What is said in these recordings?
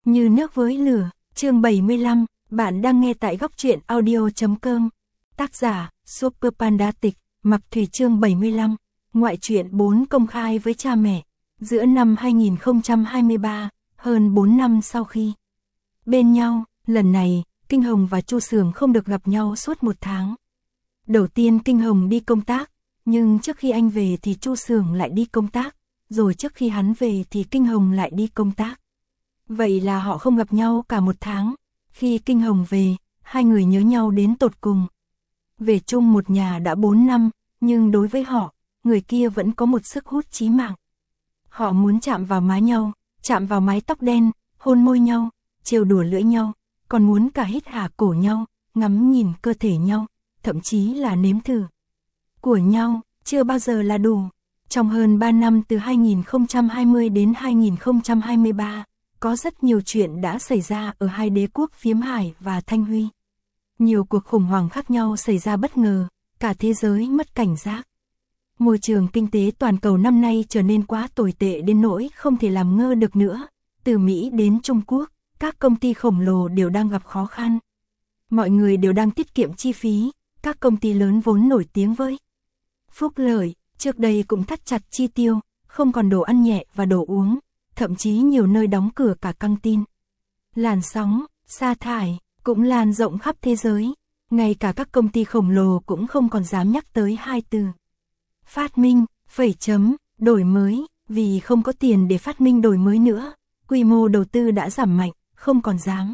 Như nước với lửa, chương 75, bạn đang nghe tại góc truyện audio.com. Tác giả, Super Panda Tịch, Mặc Thủy chương 75, ngoại truyện 4 công khai với cha mẹ. Giữa năm 2023, hơn 4 năm sau khi bên nhau, lần này, Kinh Hồng và Chu Sường không được gặp nhau suốt 1 tháng. Đầu tiên Kinh Hồng đi công tác, nhưng trước khi anh về thì Chu Sường lại đi công tác, rồi trước khi hắn về thì Kinh Hồng lại đi công tác. Vậy là họ không gặp nhau cả 1 tháng. Khi Kinh Hồng về, hai người nhớ nhau đến tột cùng. Về chung một nhà đã 4 năm, nhưng đối với họ, người kia vẫn có một sức hút chí mạng. Họ muốn chạm vào má nhau, chạm vào mái tóc đen, hôn môi nhau, trêu đùa lưỡi nhau, còn muốn cả hít hà cổ nhau, ngắm nhìn cơ thể nhau, thậm chí là nếm thử của nhau, chưa bao giờ là đủ. Trong hơn 3 năm từ 2020 đến 2023, có rất nhiều chuyện đã xảy ra ở hai đế quốc Phiếm Hải và Thanh Huy. Nhiều cuộc khủng hoảng khác nhau xảy ra bất ngờ, cả thế giới mất cảnh giác. Môi trường kinh tế toàn cầu năm nay trở nên quá tồi tệ đến nỗi không thể làm ngơ được nữa. Từ Mỹ đến Trung Quốc, các công ty khổng lồ đều đang gặp khó khăn. Mọi người đều đang tiết kiệm chi phí, các công ty lớn vốn nổi tiếng với phúc lợi, trước đây cũng thắt chặt chi tiêu, không còn đồ ăn nhẹ và đồ uống, thậm chí nhiều nơi đóng cửa cả căng tin. Làn sóng, sa thải, cũng lan rộng khắp thế giới, ngay cả các công ty khổng lồ cũng không còn dám nhắc tới hai từ phát minh, đổi mới, vì không có tiền để phát minh đổi mới nữa, quy mô đầu tư đã giảm mạnh, không còn dám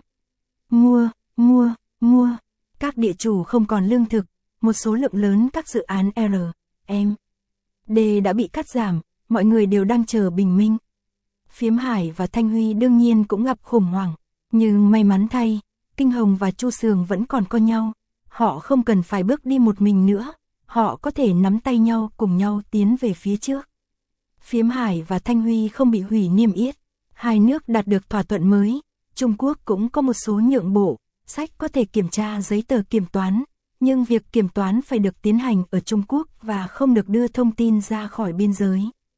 mua. Các địa chủ không còn lương thực, một số lượng lớn các dự án R&D đã bị cắt giảm, mọi người đều đang chờ bình minh. Phiếm Hải và Thanh Huy đương nhiên cũng gặp khủng hoảng, nhưng may mắn thay, Kinh Hồng và Chu Sường vẫn còn có nhau, họ không cần phải bước đi một mình nữa, họ có thể nắm tay nhau cùng nhau tiến về phía trước. Phiếm Hải và Thanh Huy không bị hủy niêm yết, hai nước đạt được thỏa thuận mới, Trung Quốc cũng có một số nhượng bộ, sách có thể kiểm tra giấy tờ kiểm toán, nhưng việc kiểm toán phải được tiến hành ở Trung Quốc và không được đưa thông tin ra khỏi biên giới.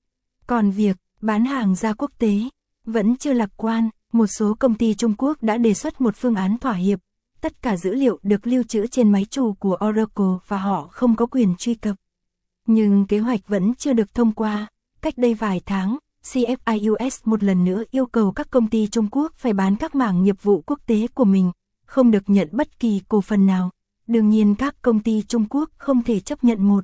Còn việc bán hàng ra quốc tế vẫn chưa lạc quan, một số công ty Trung Quốc đã đề xuất một phương án thỏa hiệp, tất cả dữ liệu được lưu trữ trên máy chủ của Oracle và họ không có quyền truy cập. Nhưng kế hoạch vẫn chưa được thông qua, cách đây vài tháng, CFIUS một lần nữa yêu cầu các công ty Trung Quốc phải bán các mảng nghiệp vụ quốc tế của mình, không được nhận bất kỳ cổ phần nào. Đương nhiên các công ty Trung Quốc không thể chấp nhận một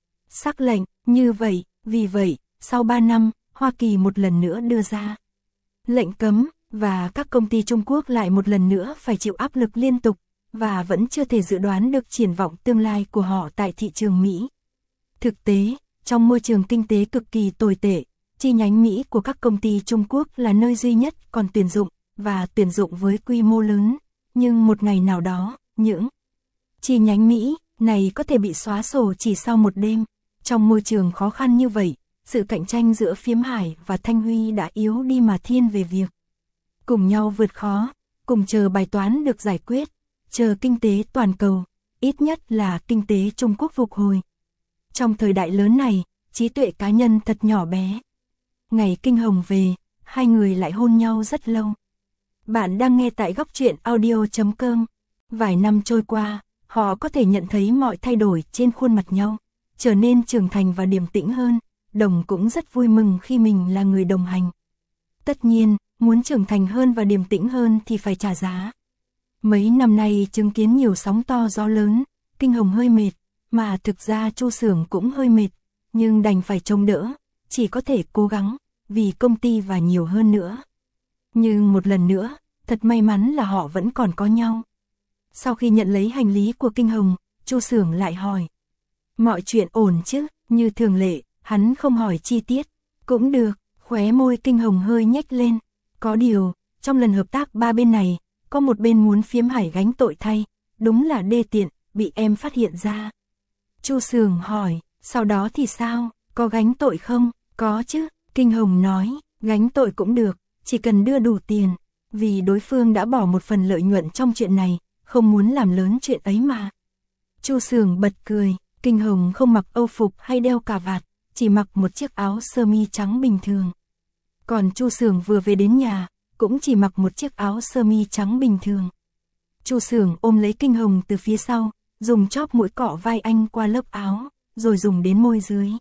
sắc lệnh như vậy, vì vậy, sau 3 năm, Hoa Kỳ một lần nữa đưa ra lệnh cấm, và các công ty Trung Quốc lại một lần nữa phải chịu áp lực liên tục, và vẫn chưa thể dự đoán được triển vọng tương lai của họ tại thị trường Mỹ. Thực tế, trong môi trường kinh tế cực kỳ tồi tệ, chi nhánh Mỹ của các công ty Trung Quốc là nơi duy nhất còn tuyển dụng, và tuyển dụng với quy mô lớn, nhưng một ngày nào đó, những chi nhánh Mỹ này có thể bị xóa sổ chỉ sau một đêm. Trong môi trường khó khăn như vậy, sự cạnh tranh giữa Phiếm Hải và Thanh Huy đã yếu đi mà thiên về việc cùng nhau vượt khó, cùng chờ bài toán được giải quyết, chờ kinh tế toàn cầu, ít nhất là kinh tế Trung Quốc phục hồi. Trong thời đại lớn này, trí tuệ cá nhân thật nhỏ bé. Ngày Kinh Hồng về, hai người lại hôn nhau rất lâu. Bạn đang nghe tại góc truyện audio.com. Vài năm trôi qua, họ có thể nhận thấy mọi thay đổi trên khuôn mặt nhau, trở nên trưởng thành và điềm tĩnh hơn. Đồng cũng rất vui mừng khi mình là người đồng hành. Tất nhiên, muốn trưởng thành hơn và điềm tĩnh hơn thì phải trả giá. Mấy năm nay chứng kiến nhiều sóng to gió lớn, Kinh Hồng hơi mệt, mà thực ra Chu Sường cũng hơi mệt, nhưng đành phải chống đỡ, chỉ có thể cố gắng, vì công ty và nhiều hơn nữa. Nhưng một lần nữa, thật may mắn là họ vẫn còn có nhau. Sau khi nhận lấy hành lý của Kinh Hồng, Chu Sường lại hỏi. Mọi chuyện ổn chứ, như thường lệ, hắn không hỏi chi tiết. Cũng được, khóe môi Kinh Hồng hơi nhếch lên. Có điều, trong lần hợp tác ba bên này, có một bên muốn Phiếm Hải gánh tội thay, đúng là đê tiện, bị em phát hiện ra. Chu Sường hỏi, sau đó thì sao, có gánh tội không? Có chứ, Kinh Hồng nói, gánh tội cũng được, chỉ cần đưa đủ tiền, vì đối phương đã bỏ một phần lợi nhuận trong chuyện này, không muốn làm lớn chuyện ấy mà. Chu Sường bật cười, Kinh Hồng không mặc âu phục hay đeo cà vạt, chỉ mặc một chiếc áo sơ mi trắng bình thường. Còn Chu Sường vừa về đến nhà, cũng chỉ mặc một chiếc áo sơ mi trắng bình thường. Chu Xưởng ôm lấy Kinh Hồng từ phía sau, dùng chóp mũi cọ vai anh qua lớp áo, rồi dùng đến môi dưới.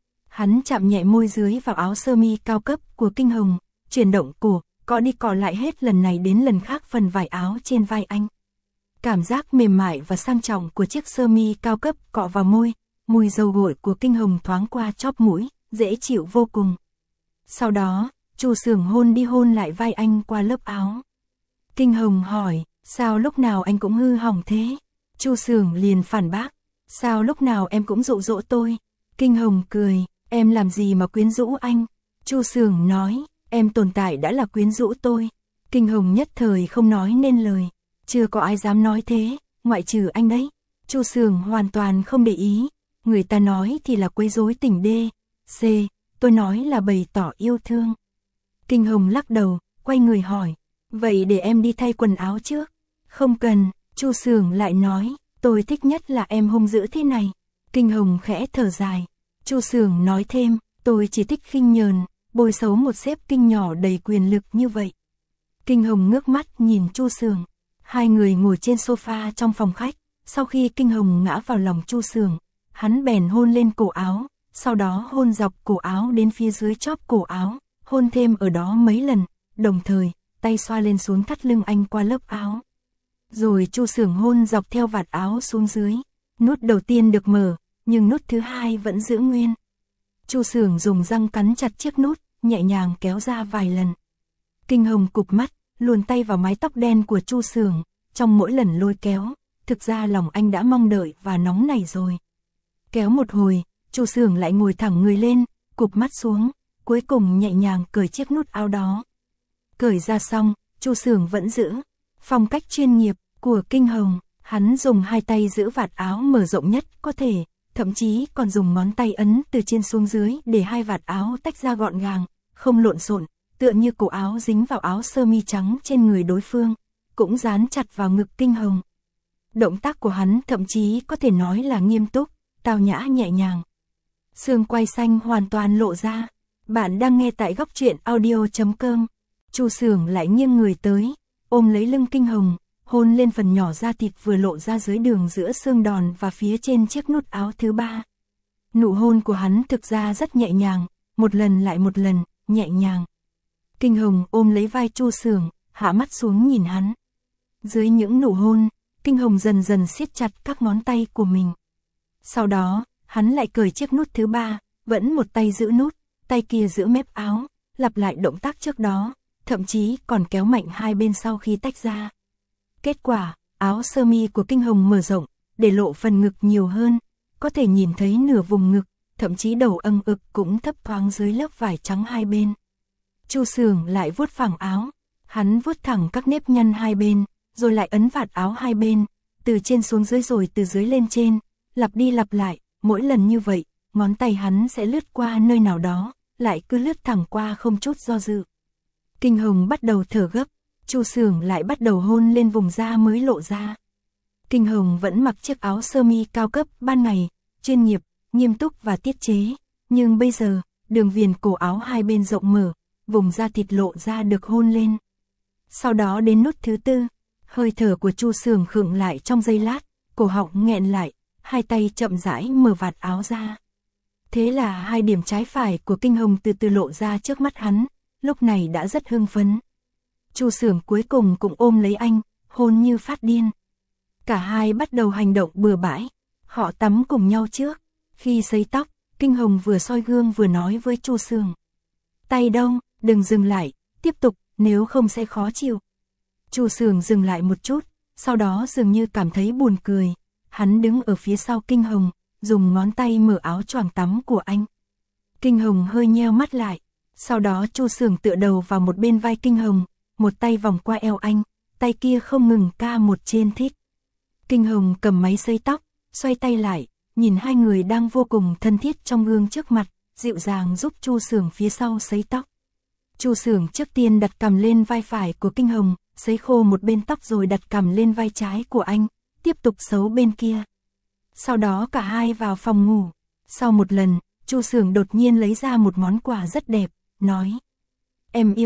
Hắn chạm nhẹ môi dưới vào áo sơ mi cao cấp của Kinh Hồng, chuyển động cổ, cọ đi cọ lại hết lần này đến lần khác phần vải áo trên vai anh. Cảm giác mềm mại và sang trọng của chiếc sơ mi cao cấp cọ vào môi, mùi dầu gội của Kinh Hồng thoáng qua chóp mũi, dễ chịu vô cùng. Sau đó, Chu Xưởng hôn đi hôn lại vai anh qua lớp áo. Kinh Hồng hỏi, sao lúc nào anh cũng hư hỏng thế? Chu Xưởng liền phản bác, sao lúc nào em cũng dụ dỗ tôi? Kinh Hồng cười, em làm gì mà quyến rũ anh? Chu Xưởng nói, em tồn tại đã là quyến rũ tôi. Kinh Hồng nhất thời không nói nên lời, chưa có ai dám nói thế, ngoại trừ anh đấy. Chu Xưởng hoàn toàn không để ý, người ta nói thì là quấy rối tình đê, c, tôi nói là bày tỏ yêu thương. Kinh Hồng lắc đầu, quay người hỏi, vậy để em đi thay quần áo trước? Không cần, Chu Xưởng lại nói, tôi thích nhất là em hung dữ thế này. Kinh Hồng khẽ thở dài. Chu Xưởng nói thêm, tôi chỉ thích khinh nhờn, bôi xấu một xếp kinh nhỏ đầy quyền lực như vậy. Kinh Hồng ngước mắt nhìn Chu Xưởng. Hai người ngồi trên sofa trong phòng khách, sau khi Kinh Hồng ngã vào lòng Chu Xưởng, hắn bèn hôn lên cổ áo, sau đó hôn dọc cổ áo đến phía dưới chóp cổ áo, hôn thêm ở đó mấy lần, đồng thời, tay xoa lên xuống thắt lưng anh qua lớp áo. Rồi Chu Xưởng hôn dọc theo vạt áo xuống dưới, nút đầu tiên được mở, nhưng nút thứ hai vẫn giữ nguyên. Chu Xưởng dùng răng cắn chặt chiếc nút, nhẹ nhàng kéo ra vài lần. Kinh Hồng cụp mắt, luồn tay vào mái tóc đen của Chu Xưởng, trong mỗi lần lôi kéo, thực ra lòng anh đã mong đợi và nóng nảy rồi. Kéo một hồi, Chu Xưởng lại ngồi thẳng người lên, cụp mắt xuống, cuối cùng nhẹ nhàng cởi chiếc nút áo đó. Cởi ra xong, Chu Xưởng vẫn giữ phong cách chuyên nghiệp của Kinh Hồng, hắn dùng hai tay giữ vạt áo mở rộng nhất có thể, thậm chí còn dùng ngón tay ấn từ trên xuống dưới để hai vạt áo tách ra gọn gàng, không lộn xộn, tựa như cổ áo dính vào áo sơ mi trắng trên người đối phương, cũng dán chặt vào ngực Kinh Hồng. Động tác của hắn thậm chí có thể nói là nghiêm túc, tao nhã nhẹ nhàng. Xương quai xanh hoàn toàn lộ ra. Bạn đang nghe tại Góc Truyện Audio.com. Chu Xưởng lại nghiêng người tới, ôm lấy lưng Kinh Hồng, hôn lên phần nhỏ da thịt vừa lộ ra dưới đường giữa xương đòn và phía trên chiếc nút áo thứ ba. Nụ hôn của hắn thực ra rất nhẹ nhàng, một lần lại một lần, nhẹ nhàng. Kinh Hồng ôm lấy vai Chu Xưởng, hạ mắt xuống nhìn hắn. Dưới những nụ hôn, Kinh Hồng dần dần siết chặt các ngón tay của mình. Sau đó, hắn lại cởi chiếc nút thứ ba, vẫn một tay giữ nút, tay kia giữ mép áo, lặp lại động tác trước đó, thậm chí còn kéo mạnh hai bên sau khi tách ra. Kết quả, áo sơ mi của Kinh Hồng mở rộng, để lộ phần ngực nhiều hơn, có thể nhìn thấy nửa vùng ngực, thậm chí đầu âng ực cũng thấp thoáng dưới lớp vải trắng hai bên. Chu Xưởng lại vuốt phẳng áo, hắn vuốt thẳng các nếp nhăn hai bên, rồi lại ấn vạt áo hai bên, từ trên xuống dưới rồi từ dưới lên trên, lặp đi lặp lại, mỗi lần như vậy, ngón tay hắn sẽ lướt qua nơi nào đó, lại cứ lướt thẳng qua không chút do dự. Kinh Hồng bắt đầu thở gấp, Chu Xưởng lại bắt đầu hôn lên vùng da mới lộ ra. Kinh Hồng vẫn mặc chiếc áo sơ mi cao cấp ban ngày, chuyên nghiệp, nghiêm túc và tiết chế, nhưng bây giờ, đường viền cổ áo hai bên rộng mở, vùng da thịt lộ ra được hôn lên. Sau đó đến nút thứ tư, hơi thở của Chu Xưởng khựng lại trong giây lát, cổ họng nghẹn lại, hai tay chậm rãi mở vạt áo ra. Thế là hai điểm trái phải của Kinh Hồng từ từ lộ ra trước mắt hắn, lúc này đã rất hưng phấn. Chu Xưởng cuối cùng cũng ôm lấy anh, hôn như phát điên. Cả hai bắt đầu hành động bừa bãi, họ tắm cùng nhau trước. Khi sấy tóc, Kinh Hồng vừa soi gương vừa nói với Chu Xưởng. Tay đâu, đừng dừng lại, tiếp tục, nếu không sẽ khó chịu. Chu Xưởng dừng lại một chút, sau đó dường như cảm thấy buồn cười. Hắn đứng ở phía sau Kinh Hồng, dùng ngón tay mở áo choàng tắm của anh. Kinh Hồng hơi nheo mắt lại, sau đó Chu Xưởng tựa đầu vào một bên vai Kinh Hồng, một tay vòng qua eo anh, tay kia không ngừng ca một trên thích. Kinh Hồng cầm máy sấy tóc, xoay tay lại, nhìn hai người đang vô cùng thân thiết trong gương trước mặt, dịu dàng giúp Chu Xưởng phía sau sấy tóc. Chu Xưởng trước tiên đặt cằm lên vai phải của Kinh Hồng, sấy khô một bên tóc rồi đặt cằm lên vai trái của anh, tiếp tục xấu bên kia. Sau đó cả hai vào phòng ngủ. Sau một lần, Chu Xưởng đột nhiên lấy ra một món quà rất đẹp, nói: Em yêu,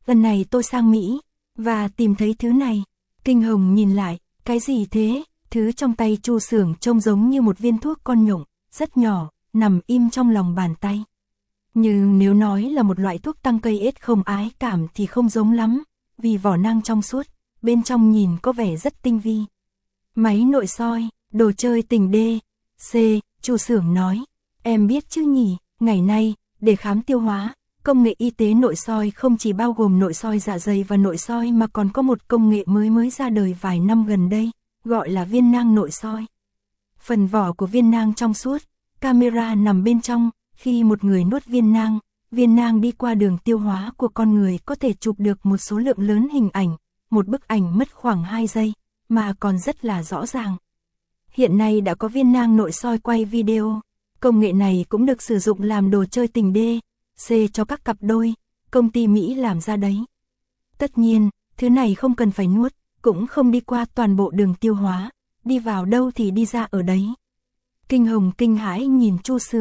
lần này tôi sang Mỹ, và tìm thấy thứ này. Kinh Hồng nhìn lại, cái gì thế? Thứ trong tay Chu Xưởng trông giống như một viên thuốc con nhộng, rất nhỏ, nằm im trong lòng bàn tay. Nhưng nếu nói là một loại thuốc tăng cây ết không ái cảm thì không giống lắm, vì vỏ nang trong suốt, bên trong nhìn có vẻ rất tinh vi. Máy nội soi, đồ chơi tình đê. C, Chu Xưởng nói, em biết chứ nhỉ, ngày nay, để khám tiêu hóa, công nghệ y tế nội soi không chỉ bao gồm nội soi dạ dày và nội soi mà còn có một công nghệ mới ra đời vài năm gần đây, gọi là viên nang nội soi. Phần vỏ của viên nang trong suốt, camera nằm bên trong, khi một người nuốt viên nang đi qua đường tiêu hóa của con người có thể chụp được một số lượng lớn hình ảnh, một bức ảnh mất khoảng 2 giây, mà còn rất là rõ ràng. Hiện nay đã có viên nang nội soi quay video, công nghệ này cũng được sử dụng làm đồ chơi tình đê, C cho các cặp đôi, công ty Mỹ làm ra đấy. Tất nhiên, thứ này không cần phải nuốt, cũng không đi qua toàn bộ đường tiêu hóa, đi vào đâu thì đi ra ở đấy. Kinh Hồng kinh hãi nhìn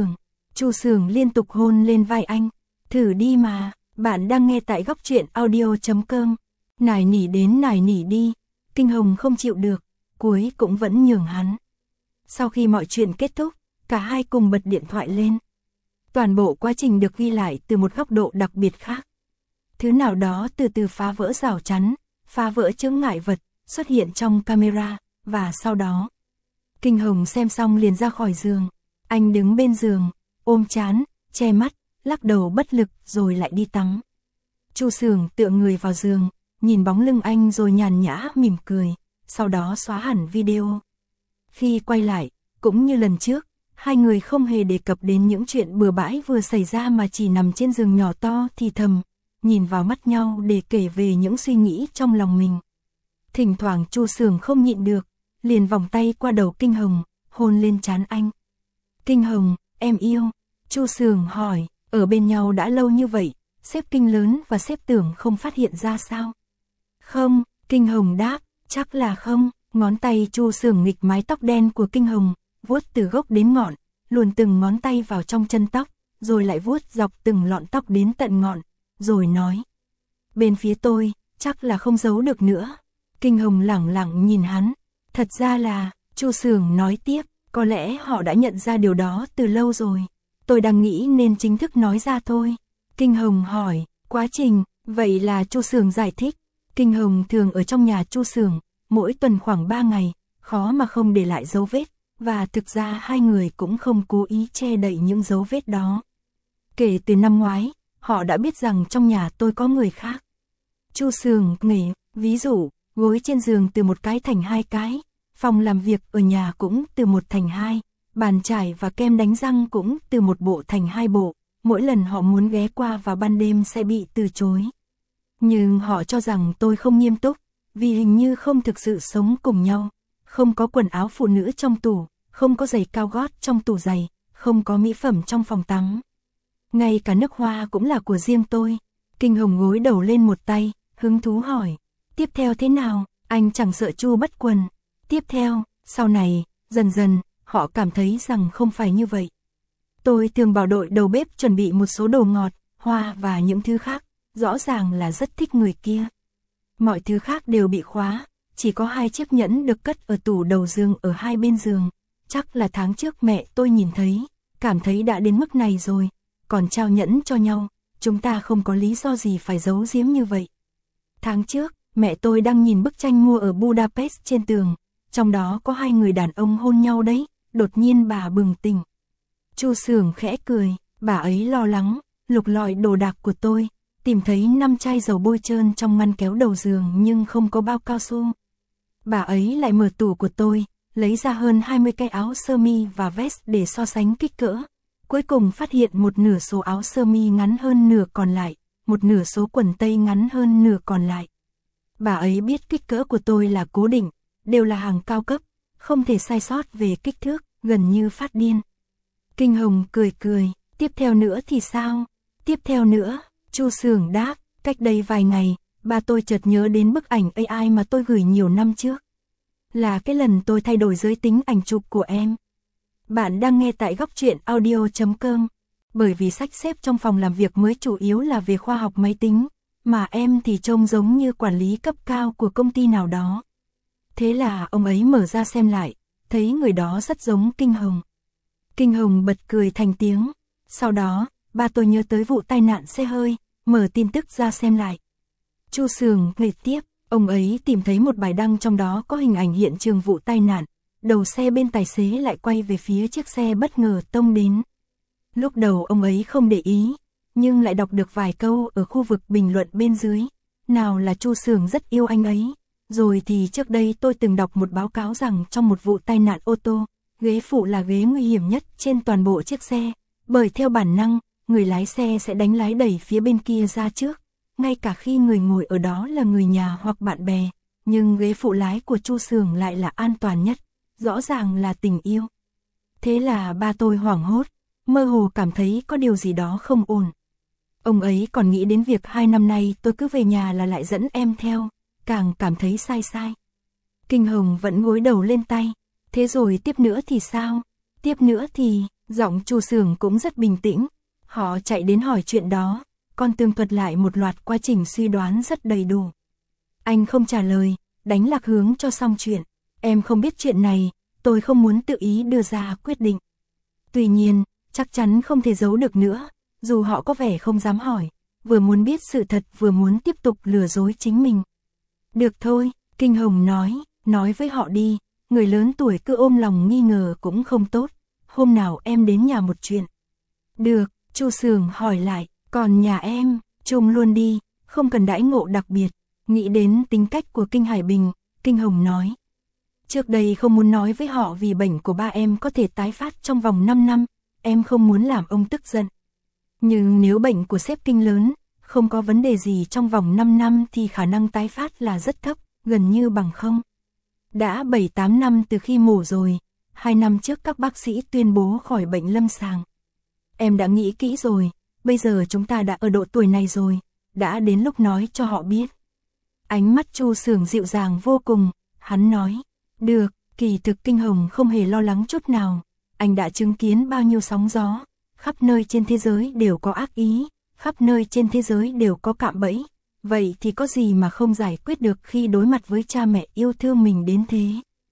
Chu Xưởng liên tục hôn lên vai anh, thử đi mà, bạn đang nghe tại Góc Truyện Audio.com, nài nỉ đi, Kinh Hồng không chịu được, cuối cũng vẫn nhường hắn. Sau khi mọi chuyện kết thúc, cả hai cùng bật điện thoại lên. Toàn bộ quá trình được ghi lại từ một góc độ đặc biệt khác. Thứ nào đó từ từ phá vỡ rào chắn, phá vỡ chướng ngại vật, xuất hiện trong camera, và sau đó. Kinh Hồng xem xong liền ra khỏi giường. Anh đứng bên giường, ôm trán, che mắt, lắc đầu bất lực rồi lại đi tắm. Chu Xưởng tựa người vào giường, nhìn bóng lưng anh rồi nhàn nhã mỉm cười, sau đó xóa hẳn video. Khi quay lại, cũng như lần trước, hai người không hề đề cập đến những chuyện bừa bãi vừa xảy ra mà chỉ nằm trên giường nhỏ to thì thầm, nhìn vào mắt nhau để kể về những suy nghĩ trong lòng mình. Thỉnh thoảng Chu Xưởng không nhịn được, liền vòng tay qua đầu Kinh Hồng, hôn lên trán anh. Kinh Hồng, em yêu. Chu Xưởng hỏi, ở bên nhau đã lâu như vậy, sếp Kinh lớn và sếp Tưởng không phát hiện ra sao? Không, Kinh Hồng đáp, chắc là không. Ngón tay Chu Xưởng nghịch mái tóc đen của Kinh Hồng, vuốt từ gốc đến ngọn, luồn từng ngón tay vào trong chân tóc, rồi lại vuốt dọc từng lọn tóc đến tận ngọn, rồi nói. Bên phía tôi, chắc là không giấu được nữa. Kinh Hồng lẳng lặng nhìn hắn. Thật ra là, Chu Xưởng nói tiếp, có lẽ họ đã nhận ra điều đó từ lâu rồi. Tôi đang nghĩ nên chính thức nói ra thôi. Kinh Hồng hỏi, quá trình, vậy là Chu Xưởng giải thích. Kinh Hồng thường ở trong nhà Chu Xưởng, mỗi tuần khoảng 3 ngày, khó mà không để lại dấu vết, và thực ra hai người cũng không cố ý che đậy những dấu vết đó. Kể từ năm ngoái, họ đã biết rằng trong nhà tôi có người khác. Chu Xưởng nghỉ, ví dụ, gối trên giường từ một cái thành 2 cái, phòng làm việc ở nhà cũng từ 1 thành 2, bàn chải và kem đánh răng cũng từ 1 bộ thành 2 bộ, mỗi lần họ muốn ghé qua vào ban đêm sẽ bị từ chối. Nhưng họ cho rằng tôi không nghiêm túc, vì hình như không thực sự sống cùng nhau, không có quần áo phụ nữ trong tủ, không có giày cao gót trong tủ giày, không có mỹ phẩm trong phòng tắm. Ngay cả nước hoa cũng là của riêng tôi. Kinh Hồng gối đầu lên một tay, hứng thú hỏi, tiếp theo thế nào? Anh chẳng sợ Chu bất quần. Tiếp theo, sau này, dần dần, họ cảm thấy rằng không phải như vậy. Tôi thường bảo đội đầu bếp chuẩn bị một số đồ ngọt, hoa và những thứ khác, rõ ràng là rất thích người kia. Mọi thứ khác đều bị khóa, chỉ có 2 chiếc nhẫn được cất ở tủ đầu giường ở hai bên giường. Chắc là tháng trước mẹ tôi nhìn thấy, cảm thấy đã đến mức này rồi, còn trao nhẫn cho nhau, chúng ta không có lý do gì phải giấu giếm như vậy. Tháng trước, mẹ tôi đang nhìn bức tranh mua ở Budapest trên tường, trong đó có 2 người đàn ông hôn nhau đấy, đột nhiên bà bừng tỉnh. Chu Xưởng khẽ cười, bà ấy lo lắng, lục lọi đồ đạc của tôi, tìm thấy 5 chai dầu bôi trơn trong ngăn kéo đầu giường nhưng không có bao cao su. Bà ấy lại mở tủ của tôi, lấy ra hơn 20 cái áo sơ mi và vest để so sánh kích cỡ. Cuối cùng phát hiện một nửa số áo sơ mi ngắn hơn nửa còn lại, một nửa số quần tây ngắn hơn nửa còn lại. Bà ấy biết kích cỡ của tôi là cố định, đều là hàng cao cấp, không thể sai sót về kích thước, gần như phát điên. Kinh Hồng cười cười, tiếp theo nữa thì sao? Tiếp theo nữa, Chu Xưởng đáp, cách đây vài ngày, bà tôi chợt nhớ đến bức ảnh AI mà tôi gửi nhiều năm trước. Là cái lần tôi thay đổi giới tính ảnh chụp của em. Bạn đang nghe tại Góc Truyện Audio.com. Bởi vì sách xếp trong phòng làm việc mới chủ yếu là về khoa học máy tính, mà em thì trông giống như quản lý cấp cao của công ty nào đó. Thế là ông ấy mở ra xem lại, thấy người đó rất giống Kinh Hồng. Kinh Hồng bật cười thành tiếng. Sau đó, ba tôi nhớ tới vụ tai nạn xe hơi, mở tin tức ra xem lại. Chu Sường kể tiếp, ông ấy tìm thấy một bài đăng trong đó có hình ảnh hiện trường vụ tai nạn, đầu xe bên tài xế lại quay về phía chiếc xe bất ngờ tông đến. Lúc đầu ông ấy không để ý, nhưng lại đọc được vài câu ở khu vực bình luận bên dưới. Nào là Chu Sường rất yêu anh ấy, rồi thì trước đây tôi từng đọc một báo cáo rằng trong một vụ tai nạn ô tô, ghế phụ là ghế nguy hiểm nhất trên toàn bộ chiếc xe, bởi theo bản năng, người lái xe sẽ đánh lái đẩy phía bên kia ra trước, ngay cả khi người ngồi ở đó là người nhà hoặc bạn bè, nhưng ghế phụ lái của Chu Sường lại là an toàn nhất, rõ ràng là tình yêu. Thế là ba tôi hoảng hốt, mơ hồ cảm thấy có điều gì đó không ổn. Ông ấy còn nghĩ đến việc 2 năm nay tôi cứ về nhà là lại dẫn em theo, càng cảm thấy sai sai. Kinh Hồng vẫn gối đầu lên tay. Thế rồi tiếp nữa thì sao? Tiếp nữa thì, giọng Chu Sường cũng rất bình tĩnh. Họ chạy đến hỏi chuyện đó, còn tường thuật lại một loạt quá trình suy đoán rất đầy đủ. Anh không trả lời, đánh lạc hướng cho xong chuyện. Em không biết chuyện này, tôi không muốn tự ý đưa ra quyết định. Tuy nhiên, chắc chắn không thể giấu được nữa, dù họ có vẻ không dám hỏi, vừa muốn biết sự thật vừa muốn tiếp tục lừa dối chính mình. Được thôi, Kinh Hồng nói với họ đi, người lớn tuổi cứ ôm lòng nghi ngờ cũng không tốt, hôm nào em đến nhà một chuyện. Được, Chu Sường hỏi lại, còn nhà em, chung luôn đi, không cần đãi ngộ đặc biệt. Nghĩ đến tính cách của Kinh Hải Bình, Kinh Hồng nói. Trước đây không muốn nói với họ vì bệnh của ba em có thể tái phát trong vòng 5 năm, em không muốn làm ông tức giận. Nhưng nếu bệnh của sếp Kinh lớn, không có vấn đề gì trong vòng 5 năm thì khả năng tái phát là rất thấp, gần như bằng không. Đã 7-8 năm từ khi mổ rồi, 2 năm trước các bác sĩ tuyên bố khỏi bệnh lâm sàng. Em đã nghĩ kỹ rồi, bây giờ chúng ta đã ở độ tuổi này rồi, đã đến lúc nói cho họ biết. Ánh mắt Chu Sường dịu dàng vô cùng, hắn nói, được, kỳ thực Kinh Hồng không hề lo lắng chút nào, anh đã chứng kiến bao nhiêu sóng gió, khắp nơi trên thế giới đều có ác ý, khắp nơi trên thế giới đều có cạm bẫy, vậy thì có gì mà không giải quyết được khi đối mặt với cha mẹ yêu thương mình đến thế.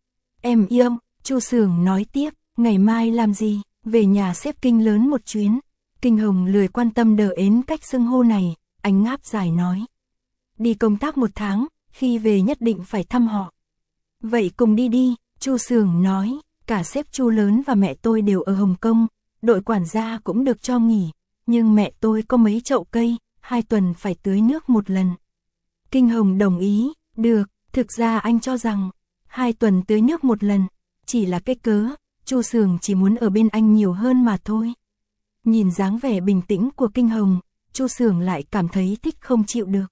Em yêu, Chu Sường nói tiếp, ngày mai làm gì, về nhà sếp Kinh lớn một chuyến. Kinh Hồng lười quan tâm đờ ến cách xưng hô này, anh ngáp dài nói. Đi công tác 1 tháng, khi về nhất định phải thăm họ. Vậy cùng đi đi, Chu Sường nói, cả sếp Chu lớn và mẹ tôi đều ở Hồng Kông, đội quản gia cũng được cho nghỉ, nhưng mẹ tôi có mấy chậu cây, 2 tuần phải tưới nước 1 lần. Kinh Hồng đồng ý, được, thực ra anh cho rằng 2 tuần tưới nước 1 lần, chỉ là cái cớ, Chu Sường chỉ muốn ở bên anh nhiều hơn mà thôi. Nhìn dáng vẻ bình tĩnh của Kinh Hồng, Chu Sường lại cảm thấy thích không chịu được.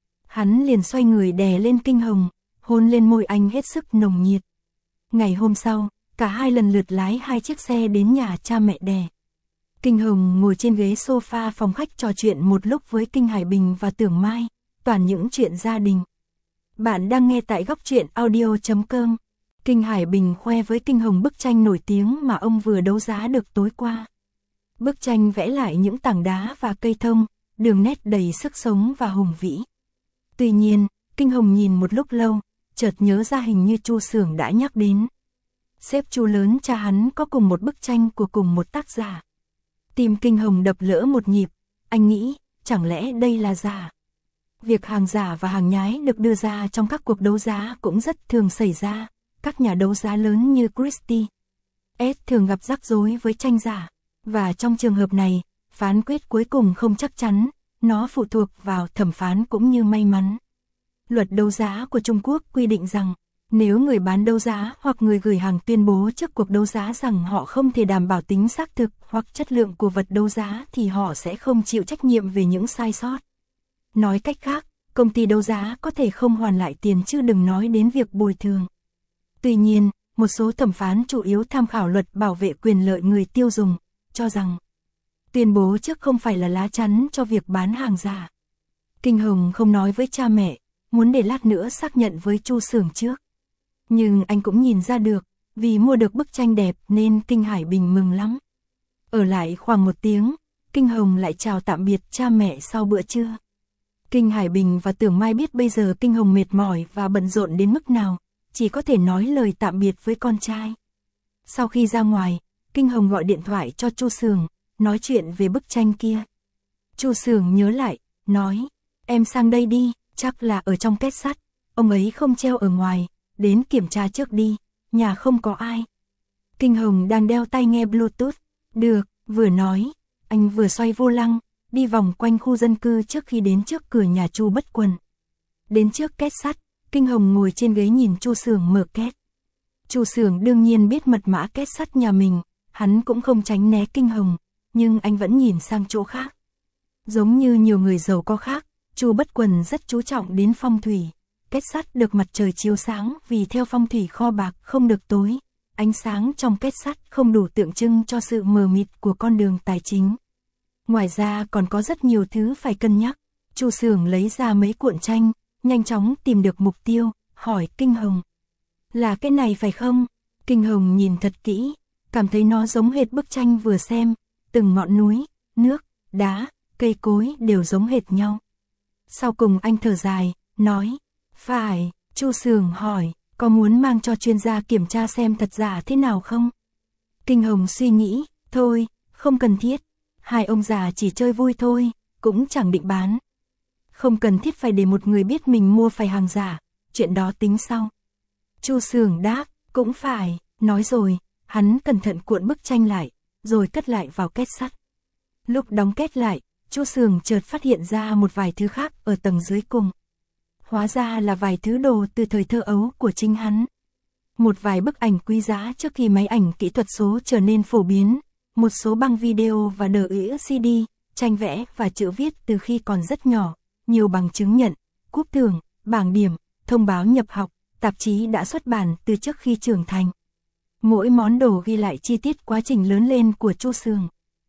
Hắn liền xoay người đè lên Kinh Hồng, hôn lên môi anh hết sức nồng nhiệt. Ngày hôm sau, cả hai lần lượt lái 2 chiếc xe đến nhà cha mẹ đẻ. Kinh Hồng ngồi trên ghế sofa phòng khách trò chuyện một lúc với Kinh Hải Bình và Tưởng Mai, toàn những chuyện gia đình. Bạn đang nghe tại Góc Truyện Audio.com. Kinh Hải Bình khoe với Kinh Hồng bức tranh nổi tiếng mà ông vừa đấu giá được tối qua. Bức tranh vẽ lại những tảng đá và cây thông, đường nét đầy sức sống và hùng vĩ. Tuy nhiên, Kinh Hồng nhìn một lúc lâu, chợt nhớ ra hình như Chu Sường đã nhắc đến. Sếp Chu lớn cha hắn có cùng một bức tranh của cùng một tác giả. Tim Kinh Hồng đập lỡ một nhịp, anh nghĩ, chẳng lẽ đây là giả? Việc hàng giả và hàng nhái được đưa ra trong các cuộc đấu giá cũng rất thường xảy ra. Các nhà đấu giá lớn như Christie S thường gặp rắc rối với tranh giả. Và trong trường hợp này, phán quyết cuối cùng không chắc chắn, nó phụ thuộc vào thẩm phán cũng như may mắn. Luật đấu giá của Trung Quốc quy định rằng, nếu người bán đấu giá hoặc người gửi hàng tuyên bố trước cuộc đấu giá rằng họ không thể đảm bảo tính xác thực hoặc chất lượng của vật đấu giá thì họ sẽ không chịu trách nhiệm về những sai sót. Nói cách khác, công ty đấu giá có thể không hoàn lại tiền chứ đừng nói đến việc bồi thường. Tuy nhiên, một số thẩm phán chủ yếu tham khảo luật bảo vệ quyền lợi người tiêu dùng, cho rằng tuyên bố trước không phải là lá chắn cho việc bán hàng giả. Kinh Hồng không nói với cha mẹ, muốn để lát nữa xác nhận với Chu Sường trước. Nhưng anh cũng nhìn ra được, vì mua được bức tranh đẹp nên Kinh Hải Bình mừng lắm. Ở lại khoảng 1 tiếng, Kinh Hồng lại chào tạm biệt cha mẹ sau bữa trưa. Kinh Hải Bình và Tưởng Mai biết bây giờ Kinh Hồng mệt mỏi và bận rộn đến mức nào, chỉ có thể nói lời tạm biệt với con trai. Sau khi ra ngoài, Kinh Hồng gọi điện thoại cho Chu Sường, nói chuyện về bức tranh kia. Chu Sường nhớ lại, nói, em sang đây đi, chắc là ở trong két sắt, ông ấy không treo ở ngoài, đến kiểm tra trước đi, nhà không có ai. Kinh Hồng đang đeo tai nghe Bluetooth, được, vừa nói, anh vừa xoay vô lăng, đi vòng quanh khu dân cư trước khi đến trước cửa nhà Chu Bất Quần. Đến trước két sắt, Kinh Hồng ngồi trên ghế nhìn Chu Sường mở két. Chu Sường đương nhiên biết mật mã két sắt nhà mình, hắn cũng không tránh né Kinh Hồng, nhưng anh vẫn nhìn sang chỗ khác. Giống như nhiều người giàu có khác, Chu Bất Quần rất chú trọng đến phong thủy. Két sắt được mặt trời chiếu sáng vì theo phong thủy kho bạc không được tối. Ánh sáng trong két sắt không đủ tượng trưng cho sự mờ mịt của con đường tài chính. Ngoài ra còn có rất nhiều thứ phải cân nhắc. Chu Sường lấy ra mấy cuộn tranh, nhanh chóng tìm được mục tiêu, hỏi Kinh Hồng. Là cái này phải không? Kinh Hồng nhìn thật kỹ, cảm thấy nó giống hệt bức tranh vừa xem, từng ngọn núi, nước, đá, cây cối đều giống hệt nhau. Sau cùng anh thở dài, nói, phải. Chu Sường hỏi, có muốn mang cho chuyên gia kiểm tra xem thật giả thế nào không? Kinh Hồng suy nghĩ, thôi, không cần thiết. Hai ông già chỉ chơi vui thôi, cũng chẳng định bán. Không cần thiết phải để một người biết mình mua phải hàng giả, chuyện đó tính sau. Chu Sường đáp, cũng phải, nói rồi, hắn cẩn thận cuộn bức tranh lại, rồi cất lại vào két sắt. Lúc đóng két lại, Chu Sường chợt phát hiện ra một vài thứ khác ở tầng dưới cùng. Hóa ra là vài thứ đồ từ thời thơ ấu của chính hắn. Một vài bức ảnh quý giá trước khi máy ảnh kỹ thuật số trở nên phổ biến, một số băng video và đĩa CD, tranh vẽ và chữ viết từ khi còn rất nhỏ, nhiều bằng chứng nhận, cúp thưởng, bảng điểm, thông báo nhập học, tạp chí đã xuất bản từ trước khi trưởng thành. Mỗi món đồ ghi lại chi tiết quá trình lớn lên của Chu Sường.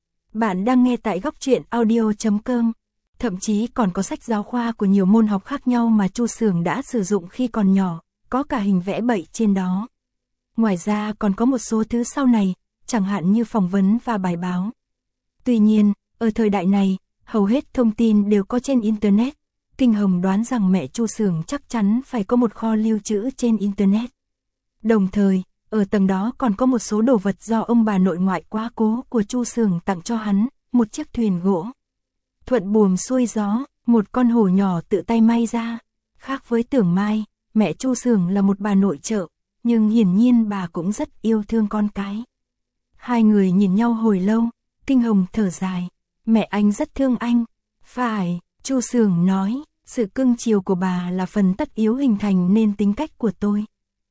Bạn đang nghe tại Góc Truyện Audio.com. Thậm chí còn có sách giáo khoa của nhiều môn học khác nhau mà Chu Sường đã sử dụng khi còn nhỏ, có cả hình vẽ bậy trên đó. Ngoài ra còn có một số thứ sau này, chẳng hạn như phỏng vấn và bài báo. Tuy nhiên, ở thời đại này, hầu hết thông tin đều có trên Internet. Kinh Hồng đoán rằng mẹ Chu Sường chắc chắn phải có một kho lưu trữ trên Internet. Đồng thời, ở tầng đó còn có một số đồ vật do ông bà nội ngoại quá cố của Chu Sường tặng cho hắn, một chiếc thuyền gỗ. Thuận buồm xuôi gió, một con hổ nhỏ tự tay may ra. Khác với Tưởng Mai, mẹ Chu Sường là một bà nội trợ, nhưng hiển nhiên bà cũng rất yêu thương con cái. Hai người nhìn nhau hồi lâu, Kinh Hồng thở dài, mẹ anh rất thương anh. Phải, Chu Sường nói, sự cưng chiều của bà là phần tất yếu hình thành nên tính cách của tôi.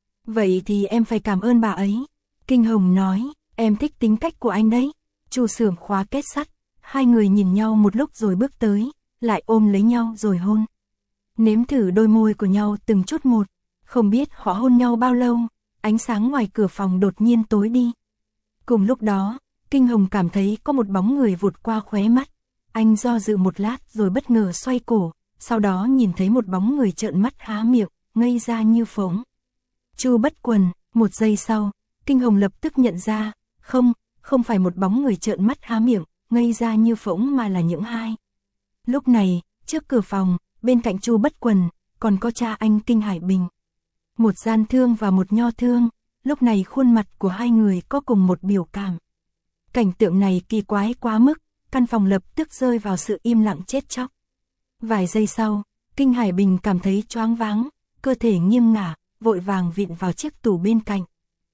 Vậy thì em phải cảm ơn bà ấy. Kinh Hồng nói, em thích tính cách của anh đấy. Chu Sường khóa két sắt, hai người nhìn nhau một lúc rồi bước tới, lại ôm lấy nhau rồi hôn. Nếm thử đôi môi của nhau từng chút một, không biết họ hôn nhau bao lâu, ánh sáng ngoài cửa phòng đột nhiên tối đi. Cùng lúc đó, Kinh Hồng cảm thấy có một bóng người vụt qua khóe mắt. Anh do dự một lát rồi bất ngờ xoay cổ, sau đó nhìn thấy một bóng người trợn mắt há miệng, ngây ra như phỗng. Chu Bất Quần. Một giây sau, Kinh Hồng lập tức nhận ra, không phải một bóng người trợn mắt há miệng, ngây ra như phỗng mà là những hai. Lúc này, trước cửa phòng, bên cạnh Chu Bất Quần, còn có cha anh Kinh Hải Bình. Một gian thương và một nho thương, lúc này khuôn mặt của hai người có cùng một biểu cảm. Cảnh tượng này kỳ quái quá mức, căn phòng lập tức rơi vào sự im lặng chết chóc. Vài giây sau, Kinh Hải Bình cảm thấy choáng váng, cơ thể nghiêng ngả, vội vàng vịn vào chiếc tủ bên cạnh.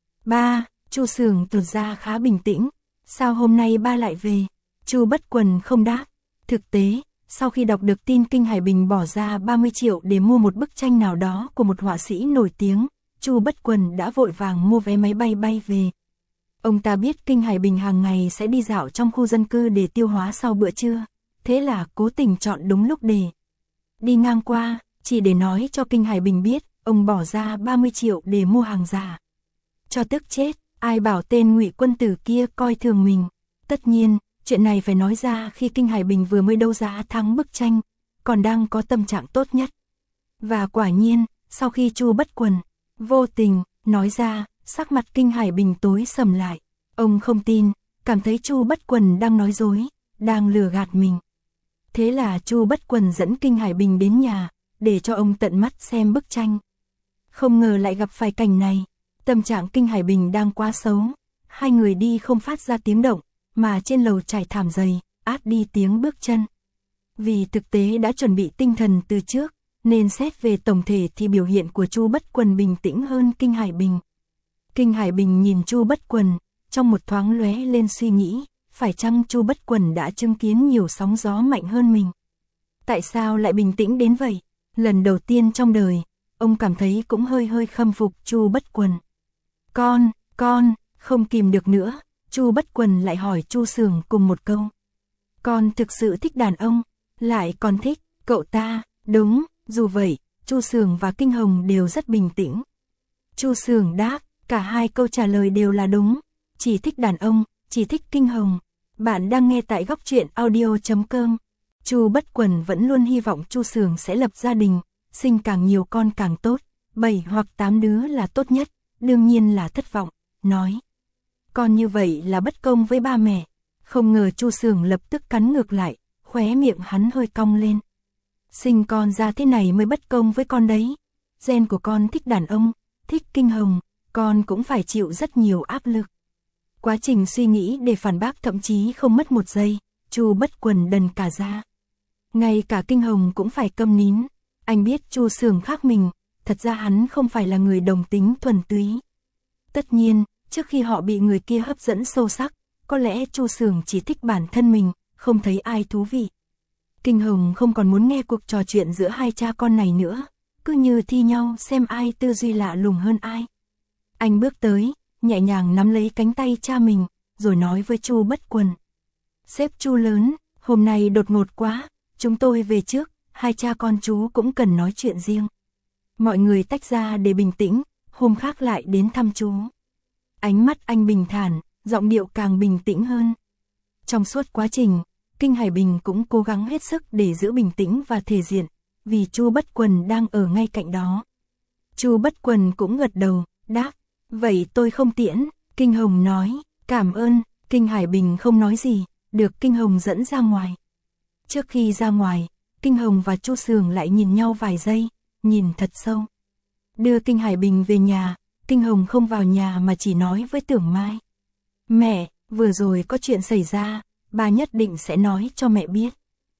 Ba, Chu Sường tỏ ra khá bình tĩnh, sao hôm nay ba lại về? Chu Bất Quần không đáp. Thực tế, sau khi đọc được tin Kinh Hải Bình bỏ ra 30 triệu để mua một bức tranh nào đó của một họa sĩ nổi tiếng, Chu Bất Quần đã vội vàng mua vé máy bay bay về. Ông ta biết Kinh Hải Bình hàng ngày sẽ đi dạo trong khu dân cư để tiêu hóa sau bữa trưa, thế là cố tình chọn đúng lúc để đi ngang qua, chỉ để nói cho Kinh Hải Bình biết, ông bỏ ra 30 triệu để mua hàng giả. Cho tức chết, ai bảo tên Ngụy Quân tử kia coi thường mình. Tất nhiên, chuyện này phải nói ra khi Kinh Hải Bình vừa mới đấu giá thắng bức tranh, còn đang có tâm trạng tốt nhất. Và quả nhiên, sau khi Chu Bất Quần vô tình nói ra, sắc mặt Kinh Hải Bình tối sầm lại. Ông không tin, cảm thấy Chu Bất Quần đang nói dối, đang lừa gạt mình. Thế là Chu Bất Quần dẫn Kinh Hải Bình đến nhà, để cho ông tận mắt xem bức tranh. Không ngờ lại gặp phải cảnh này, tâm trạng Kinh Hải Bình đang quá xấu. Hai người đi không phát ra tiếng động, mà trên lầu trải thảm dày, át đi tiếng bước chân. Vì thực tế đã chuẩn bị tinh thần từ trước, nên xét về tổng thể thì biểu hiện của Chu Bất Quần bình tĩnh hơn Kinh Hải Bình. Kinh Hải Bình nhìn Chu Bất Quần, trong một thoáng lóe lên suy nghĩ, phải chăng Chu Bất Quần đã chứng kiến nhiều sóng gió mạnh hơn mình? Tại sao lại bình tĩnh đến vậy? Lần đầu tiên trong đời, ông cảm thấy cũng hơi khâm phục Chu Bất Quần. Con, không kìm được nữa, Chu Bất Quần lại hỏi Chu Sường cùng một câu. Con thực sự thích đàn ông, lại còn thích cậu ta, đúng, dù vậy, Chu Sường và Kinh Hồng đều rất bình tĩnh. Chu Sường đáp, cả hai câu trả lời đều là đúng, chỉ thích đàn ông, chỉ thích Kinh Hồng. Bạn đang nghe tại Góc Truyện Audio.com. Chu Bất Quần vẫn luôn hy vọng Chu Sường sẽ lập gia đình, sinh càng nhiều con càng tốt, 7 hoặc 8 đứa là tốt nhất, đương nhiên là thất vọng, nói. Con như vậy là bất công với ba mẹ. Không ngờ Chu Sường lập tức cắn ngược lại, khóe miệng hắn hơi cong lên. Sinh con ra thế này mới bất công với con đấy. Gen của con thích đàn ông, thích Kinh Hồng, con cũng phải chịu rất nhiều áp lực. Quá trình suy nghĩ để phản bác thậm chí không mất một giây, Chu Bất Quần đần cả ra. Ngay cả Kinh Hồng cũng phải câm nín. Anh biết Chu Sường khác mình, thật ra hắn không phải là người đồng tính thuần túy. Tất nhiên, trước khi họ bị người kia hấp dẫn sâu sắc, có lẽ Chu Sường chỉ thích bản thân mình, không thấy ai thú vị. Kinh Hồng không còn muốn nghe cuộc trò chuyện giữa hai cha con này nữa, cứ như thi nhau xem ai tư duy lạ lùng hơn ai. Anh bước tới, nhẹ nhàng nắm lấy cánh tay cha mình, rồi nói với Chu Bất Quần. Sếp Chu lớn, hôm nay đột ngột quá, chúng tôi về trước, hai cha con chú cũng cần nói chuyện riêng. Mọi người tách ra để bình tĩnh, hôm khác lại đến thăm chú. Ánh mắt anh bình thản, giọng điệu càng bình tĩnh hơn. Trong suốt quá trình, Kinh Hải Bình cũng cố gắng hết sức để giữ bình tĩnh và thể diện, vì Chu Bất Quần đang ở ngay cạnh đó. Chu Bất Quần cũng gật đầu, đáp, vậy tôi không tiễn. Kinh Hồng nói, cảm ơn. Kinh Hải Bình không nói gì, được Kinh Hồng dẫn ra ngoài. Trước khi ra ngoài, Kinh Hồng và Chu Sường lại nhìn nhau vài giây, nhìn thật sâu. Đưa Kinh Hải Bình về nhà, Kinh Hồng không vào nhà mà chỉ nói với Tưởng Mai. Mẹ, vừa rồi có chuyện xảy ra, ba nhất định sẽ nói cho mẹ biết.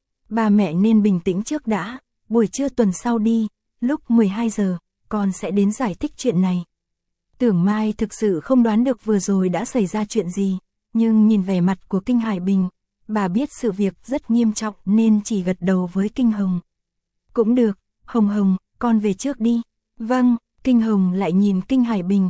Ba mẹ nên bình tĩnh trước đã, buổi trưa tuần sau đi, lúc 12 giờ, con sẽ đến giải thích chuyện này. Tưởng Mai thực sự không đoán được vừa rồi đã xảy ra chuyện gì, nhưng nhìn vẻ mặt của Kinh Hải Bình, bà biết sự việc rất nghiêm trọng nên chỉ gật đầu với Kinh Hồng. Cũng được, Hồng Hồng, con về trước đi. Vâng, Kinh Hồng lại nhìn Kinh Hải Bình.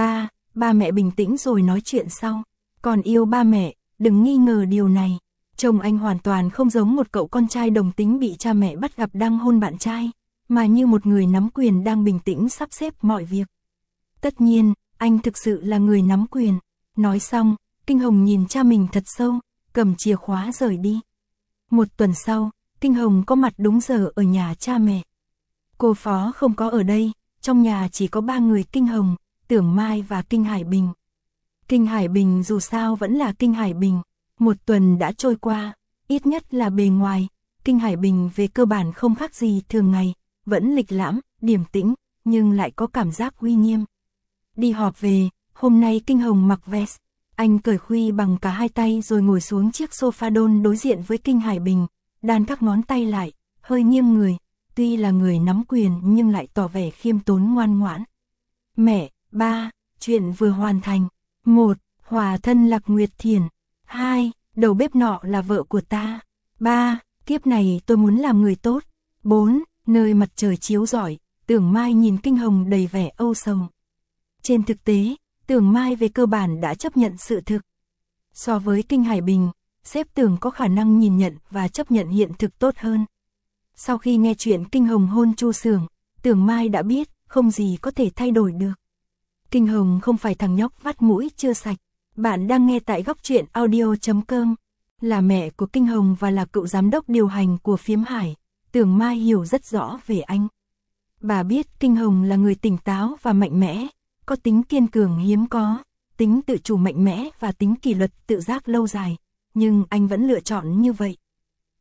Ba mẹ bình tĩnh rồi nói chuyện sau. Con yêu ba mẹ, đừng nghi ngờ điều này. Chồng anh hoàn toàn không giống một cậu con trai đồng tính bị cha mẹ bắt gặp đang hôn bạn trai, mà như một người nắm quyền đang bình tĩnh sắp xếp mọi việc. Tất nhiên, anh thực sự là người nắm quyền. Nói xong, Kinh Hồng nhìn cha mình thật sâu, cầm chìa khóa rời đi. Một tuần sau, Kinh Hồng có mặt đúng giờ ở nhà cha mẹ. Cô Phó không có ở đây, trong nhà chỉ có 3 người Kinh Hồng, Tưởng Mai và Kinh Hải Bình. Kinh Hải Bình dù sao vẫn là Kinh Hải Bình. Một tuần đã trôi qua, ít nhất là bề ngoài, Kinh Hải Bình về cơ bản không khác gì thường ngày, vẫn lịch lãm, điềm tĩnh, nhưng lại có cảm giác uy nghiêm. Đi họp về, hôm nay Kinh Hồng mặc vest, anh cởi khuy bằng cả hai tay rồi ngồi xuống chiếc sofa đôn đối diện với Kinh Hải Bình, đan các ngón tay lại, hơi nghiêng người, tuy là người nắm quyền nhưng lại tỏ vẻ khiêm tốn ngoan ngoãn. Mẹ, ba, chuyện vừa hoàn thành. 1. Hòa thân Lạc Nguyệt Thiền. 2. Đầu bếp nọ là vợ của ta. 3. Kiếp này tôi muốn làm người tốt. 4. Nơi mặt trời chiếu rọi, Tưởng Mai nhìn Kinh Hồng đầy vẻ âu sầu. Trên thực tế, Tưởng Mai về cơ bản đã chấp nhận sự thực. So với Kinh Hải Bình, sếp Tưởng có khả năng nhìn nhận và chấp nhận hiện thực tốt hơn. Sau khi nghe chuyện Kinh Hồng hôn Chu Sường, Tưởng Mai đã biết không gì có thể thay đổi được. Kinh Hồng không phải thằng nhóc vắt mũi chưa sạch. Bạn đang nghe tại Góc Truyện Audio.com. Là mẹ của Kinh Hồng và là cựu giám đốc điều hành của Phiếm Hải, Tưởng Mai hiểu rất rõ về anh. Bà biết Kinh Hồng là người tỉnh táo và mạnh mẽ, có tính kiên cường hiếm có, tính tự chủ mạnh mẽ và tính kỷ luật tự giác lâu dài, nhưng anh vẫn lựa chọn như vậy.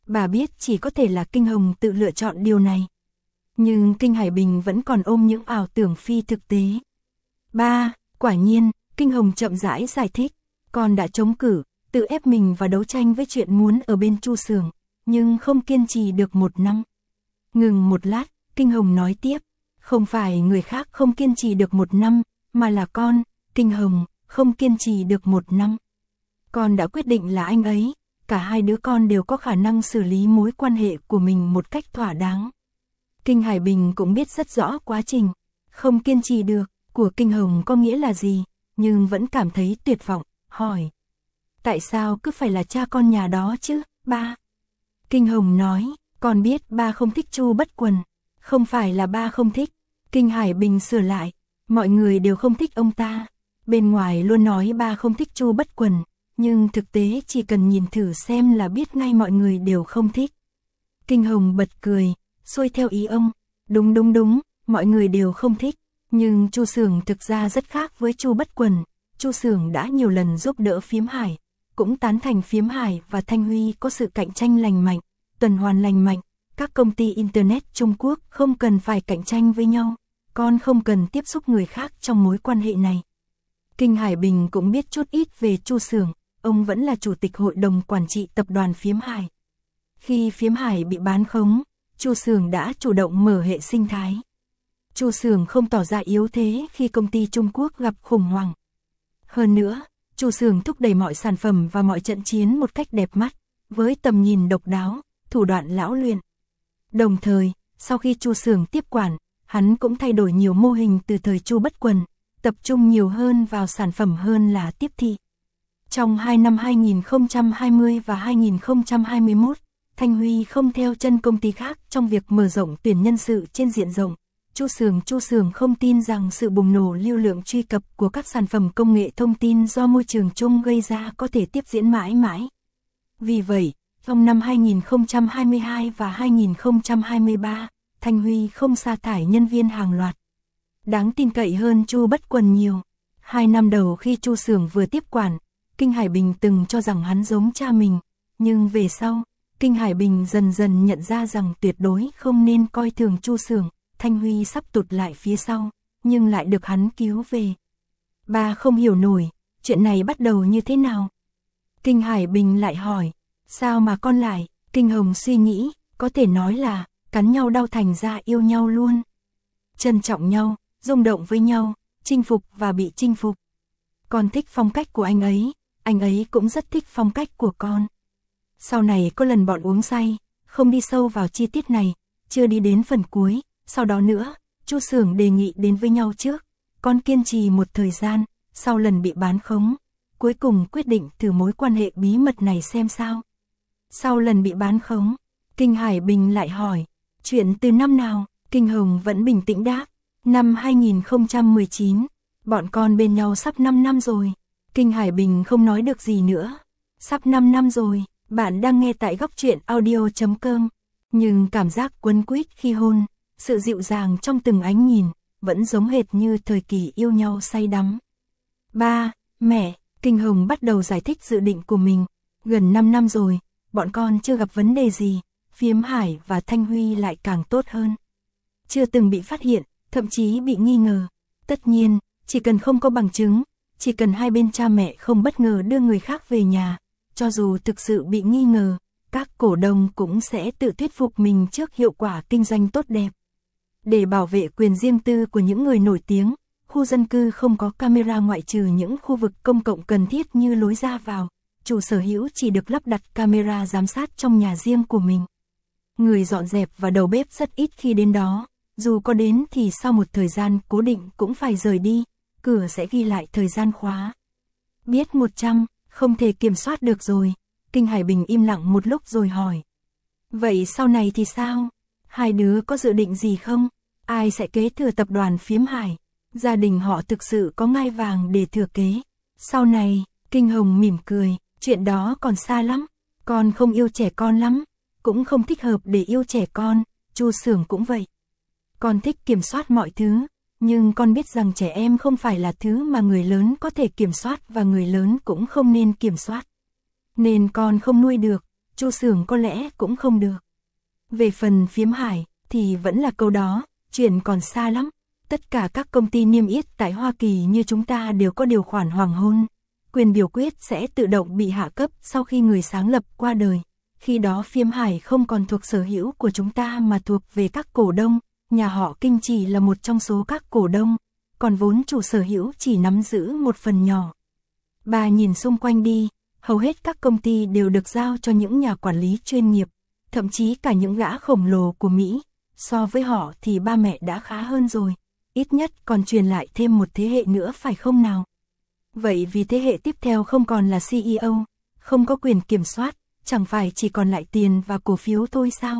Bà biết chỉ có thể là Kinh Hồng tự lựa chọn điều này. Nhưng Kinh Hải Bình vẫn còn ôm những ảo tưởng phi thực tế. Ba, quả nhiên, Kinh Hồng chậm rãi giải thích, con đã chống cử, tự ép mình và đấu tranh với chuyện muốn ở bên Chu Sường, nhưng không kiên trì được 1 năm. Ngừng một lát, Kinh Hồng nói tiếp, không phải người khác không kiên trì được 1 năm, mà là con, Kinh Hồng, không kiên trì được 1 năm. Con đã quyết định là anh ấy, cả hai đứa con đều có khả năng xử lý mối quan hệ của mình một cách thỏa đáng. Kinh Hải Bình cũng biết rất rõ quá trình, không kiên trì được, của Kinh Hồng có nghĩa là gì, nhưng vẫn cảm thấy tuyệt vọng, hỏi. Tại sao cứ phải là cha con nhà đó chứ, ba? Kinh Hồng nói, con biết ba không thích Chu Bất Quần, không phải là ba không thích. Kinh Hải Bình sửa lại, mọi người đều không thích ông ta. Bên ngoài luôn nói ba không thích Chu Bất Quần, nhưng thực tế chỉ cần nhìn thử xem là biết ngay mọi người đều không thích. Kinh Hồng bật cười, xuôi theo ý ông, đúng, mọi người đều không thích. Nhưng Chu Sường thực ra rất khác với Chu Bất Quần. Chu Sường đã nhiều lần giúp đỡ Phiếm Hải, cũng tán thành Phiếm Hải và Thanh Huy có sự cạnh tranh lành mạnh, tuần hoàn lành mạnh. Các công ty Internet Trung Quốc không cần phải cạnh tranh với nhau, con không cần tiếp xúc người khác trong mối quan hệ này. Kinh Hải Bình cũng biết chút ít về Chu Sường, ông vẫn là chủ tịch hội đồng quản trị tập đoàn Phiếm Hải. Khi Phiếm Hải bị bán khống, Chu Sường đã chủ động mở hệ sinh thái. Chu Sường không tỏ ra yếu thế khi công ty Trung Quốc gặp khủng hoảng. Hơn nữa, Chu Sường thúc đẩy mọi sản phẩm và mọi trận chiến một cách đẹp mắt, với tầm nhìn độc đáo, thủ đoạn lão luyện. Đồng thời, sau khi Chu Sường tiếp quản, hắn cũng thay đổi nhiều mô hình từ thời Chu Bất Quần, tập trung nhiều hơn vào sản phẩm hơn là tiếp thị. Trong 2 năm 2020 và 2021, Thanh Huy không theo chân công ty khác trong việc mở rộng tuyển nhân sự trên diện rộng. Chu Sường không tin rằng sự bùng nổ lưu lượng truy cập của các sản phẩm công nghệ thông tin do môi trường chung gây ra có thể tiếp diễn mãi mãi. Vì vậy, trong năm 2022 và 2023, Thanh Huy không sa thải nhân viên hàng loạt. Đáng tin cậy hơn Chu Bất Quần nhiều. 2 năm đầu khi Chu Sường vừa tiếp quản, Kinh Hải Bình từng cho rằng hắn giống cha mình, nhưng về sau, Kinh Hải Bình dần dần nhận ra rằng tuyệt đối không nên coi thường Chu Sường. Thanh Huy sắp tụt lại phía sau, nhưng lại được hắn cứu về. Ba không hiểu nổi, chuyện này bắt đầu như thế nào? Kinh Hải Bình lại hỏi, sao mà con lại? Kinh Hồng suy nghĩ, có thể nói là, cắn nhau đau thành ra yêu nhau luôn. Trân trọng nhau, rung động với nhau, chinh phục và bị chinh phục. Con thích phong cách của anh ấy cũng rất thích phong cách của con. Sau này có lần bọn uống say, không đi sâu vào chi tiết này, chưa đi đến phần cuối. Sau đó nữa, Chu Sường đề nghị đến với nhau trước, con kiên trì một thời gian, sau lần bị bán khống, cuối cùng quyết định thử mối quan hệ bí mật này xem sao. Sau lần bị bán khống, Kinh Hải Bình lại hỏi, chuyện từ năm nào? Kinh Hồng vẫn bình tĩnh đáp, năm 2019, bọn con bên nhau sắp 5 năm rồi. Kinh Hải Bình không nói được gì nữa, sắp 5 năm rồi, bạn đang nghe tại góc truyện audio.com, nhưng cảm giác quấn quýt khi hôn, sự dịu dàng trong từng ánh nhìn, vẫn giống hệt như thời kỳ yêu nhau say đắm. Ba, mẹ, Kinh Hồng bắt đầu giải thích dự định của mình. Gần 5 năm rồi, bọn con chưa gặp vấn đề gì, Phiếm Hải và Thanh Huy lại càng tốt hơn. Chưa từng bị phát hiện, thậm chí bị nghi ngờ. Tất nhiên, chỉ cần không có bằng chứng, chỉ cần hai bên cha mẹ không bất ngờ đưa người khác về nhà, cho dù thực sự bị nghi ngờ, các cổ đông cũng sẽ tự thuyết phục mình trước hiệu quả kinh doanh tốt đẹp. Để bảo vệ quyền riêng tư của những người nổi tiếng, khu dân cư không có camera ngoại trừ những khu vực công cộng cần thiết như lối ra vào. Chủ sở hữu chỉ được lắp đặt camera giám sát trong nhà riêng của mình. Người dọn dẹp và đầu bếp rất ít khi đến đó, dù có đến thì sau một thời gian cố định cũng phải rời đi, cửa sẽ ghi lại thời gian khóa. Biết 100, không thể kiểm soát được rồi. Kinh Hải Bình im lặng một lúc rồi hỏi. Vậy sau này thì sao? Hai đứa có dự định gì không? Ai sẽ kế thừa tập đoàn Phiếm Hải? Gia đình họ thực sự có ngai vàng để thừa kế. Sau này, Kinh Hồng mỉm cười, chuyện đó còn xa lắm. Con không yêu trẻ con lắm, cũng không thích hợp để yêu trẻ con, Chu Sường cũng vậy. Con thích kiểm soát mọi thứ, nhưng con biết rằng trẻ em không phải là thứ mà người lớn có thể kiểm soát và người lớn cũng không nên kiểm soát. Nên con không nuôi được, Chu Xưởng có lẽ cũng không được. Về phần Phiếm Hải, thì vẫn là câu đó, chuyện còn xa lắm. Tất cả các công ty niêm yết tại Hoa Kỳ như chúng ta đều có điều khoản hoàng hôn. Quyền biểu quyết sẽ tự động bị hạ cấp sau khi người sáng lập qua đời. Khi đó Phiếm Hải không còn thuộc sở hữu của chúng ta mà thuộc về các cổ đông. Nhà họ Kinh chỉ là một trong số các cổ đông, còn vốn chủ sở hữu chỉ nắm giữ một phần nhỏ. Bà nhìn xung quanh đi, hầu hết các công ty đều được giao cho những nhà quản lý chuyên nghiệp, thậm chí cả những gã khổng lồ của Mỹ. So với họ thì ba mẹ đã khá hơn rồi, ít nhất còn truyền lại thêm một thế hệ nữa phải không nào? Vậy vì thế hệ tiếp theo không còn là CEO, không có quyền kiểm soát, chẳng phải chỉ còn lại tiền và cổ phiếu thôi sao?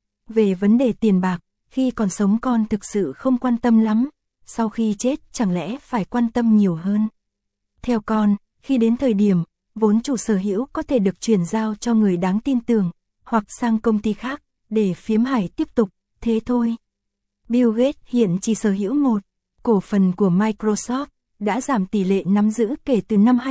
Về vấn đề tiền bạc, khi còn sống con thực sự không quan tâm lắm, sau khi chết chẳng lẽ phải quan tâm nhiều hơn. Theo con, khi đến thời điểm, vốn chủ sở hữu có thể được chuyển giao cho người đáng tin tưởng, hoặc sang công ty khác, để Phiếm Hải tiếp tục, thế thôi. Bill Gates hiện chỉ sở hữu một cổ phần của Microsoft, đã giảm tỷ lệ nắm giữ kể từ năm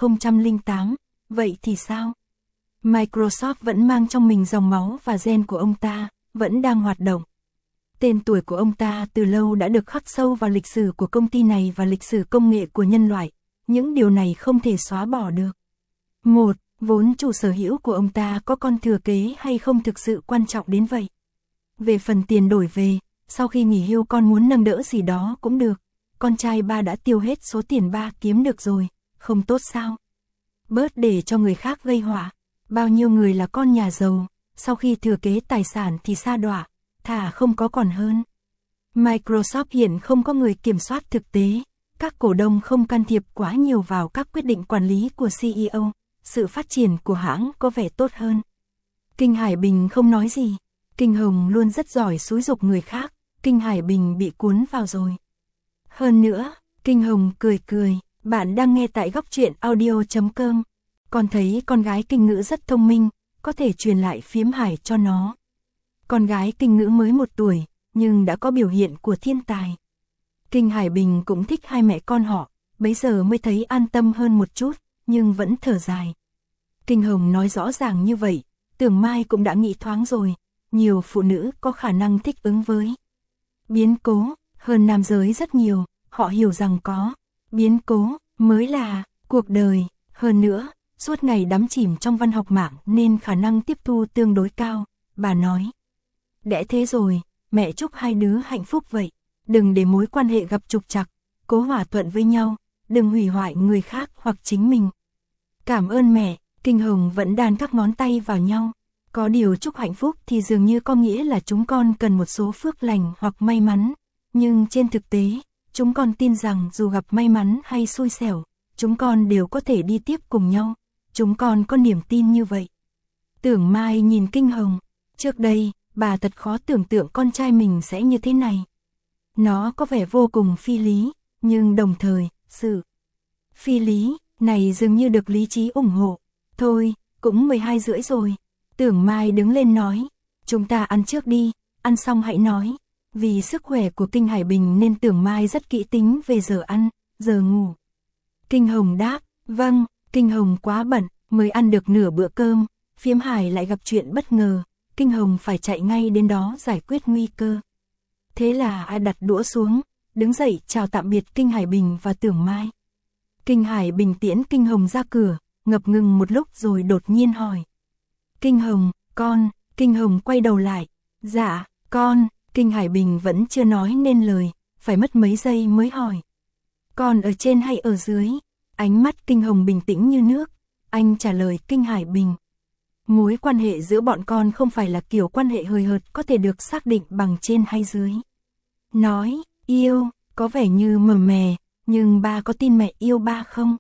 2008, vậy thì sao? Microsoft vẫn mang trong mình dòng máu và gen của ông ta, vẫn đang hoạt động. Tên tuổi của ông ta từ lâu đã được khắc sâu vào lịch sử của công ty này và lịch sử công nghệ của nhân loại. Những điều này không thể xóa bỏ được. Một, vốn chủ sở hữu của ông ta có con thừa kế hay không thực sự quan trọng đến vậy. Về phần tiền đổi về, sau khi nghỉ hưu con muốn nâng đỡ gì đó cũng được. Con trai ba đã tiêu hết số tiền ba kiếm được rồi, không tốt sao? Bớt để cho người khác gây họa. Bao nhiêu người là con nhà giàu, sau khi thừa kế tài sản thì sa đọa, thà không có còn hơn. Microsoft hiện không có người kiểm soát thực tế, các cổ đông không can thiệp quá nhiều vào các quyết định quản lý của CEO, sự phát triển của hãng có vẻ tốt hơn. Kinh Hải Bình không nói gì, Kinh Hồng luôn rất giỏi xúi giục người khác, Kinh Hải Bình bị cuốn vào rồi. Hơn nữa, Kinh Hồng cười cười, bạn đang nghe tại góc truyện audio.com. Con thấy con gái Kinh Ngữ rất thông minh, có thể truyền lại Phiếm Hải cho nó. Con gái Kinh Ngữ mới 1 tuổi, nhưng đã có biểu hiện của thiên tài. Kinh Hải Bình cũng thích hai mẹ con họ, bấy giờ mới thấy an tâm hơn một chút, nhưng vẫn thở dài. Kinh Hồng nói rõ ràng như vậy, Tưởng Mai cũng đã nghĩ thoáng rồi, nhiều phụ nữ có khả năng thích ứng với biến cố, hơn nam giới rất nhiều, họ hiểu rằng có biến cố mới là cuộc đời, hơn nữa, suốt ngày đắm chìm trong văn học mạng nên khả năng tiếp thu tương đối cao, bà nói. Đã thế rồi, mẹ chúc hai đứa hạnh phúc vậy, đừng để mối quan hệ gặp trục trặc, cố hòa thuận với nhau, đừng hủy hoại người khác hoặc chính mình. Cảm ơn mẹ, Kinh Hồng vẫn đan các ngón tay vào nhau. Có điều chúc hạnh phúc thì dường như có nghĩa là chúng con cần một số phước lành hoặc may mắn, nhưng trên thực tế, chúng con tin rằng dù gặp may mắn hay xui xẻo, chúng con đều có thể đi tiếp cùng nhau. Chúng con có niềm tin như vậy. Tưởng Mai nhìn Kinh Hồng, trước đây, bà thật khó tưởng tượng con trai mình sẽ như thế này. Nó có vẻ vô cùng phi lý, nhưng đồng thời, sự phi lý này dường như được lý trí ủng hộ. Thôi, cũng 12 rưỡi rồi. Tưởng Mai đứng lên nói, chúng ta ăn trước đi, ăn xong hãy nói. Vì sức khỏe của Kinh Hải Bình nên Tưởng Mai rất kỹ tính về giờ ăn, giờ ngủ. Kinh Hồng đáp, vâng. Kinh Hồng quá bận, mới ăn được nửa bữa cơm, Phiếm Hải lại gặp chuyện bất ngờ, Kinh Hồng phải chạy ngay đến đó giải quyết nguy cơ. Thế là ai đặt đũa xuống, đứng dậy chào tạm biệt Kinh Hải Bình và Tưởng Mai. Kinh Hải Bình tiễn Kinh Hồng ra cửa, ngập ngừng một lúc rồi đột nhiên hỏi. Kinh Hồng, con, Kinh Hồng quay đầu lại, dạ, con, Kinh Hải Bình vẫn chưa nói nên lời, phải mất mấy giây mới hỏi. Con ở trên hay ở dưới? Ánh mắt Kinh Hồng bình tĩnh như nước, anh trả lời Kinh Hải Bình. Mối quan hệ giữa bọn con không phải là kiểu quan hệ hời hợt có thể được xác định bằng trên hay dưới. Nói, yêu, có vẻ như mờ mè, nhưng ba có tin mẹ yêu ba không?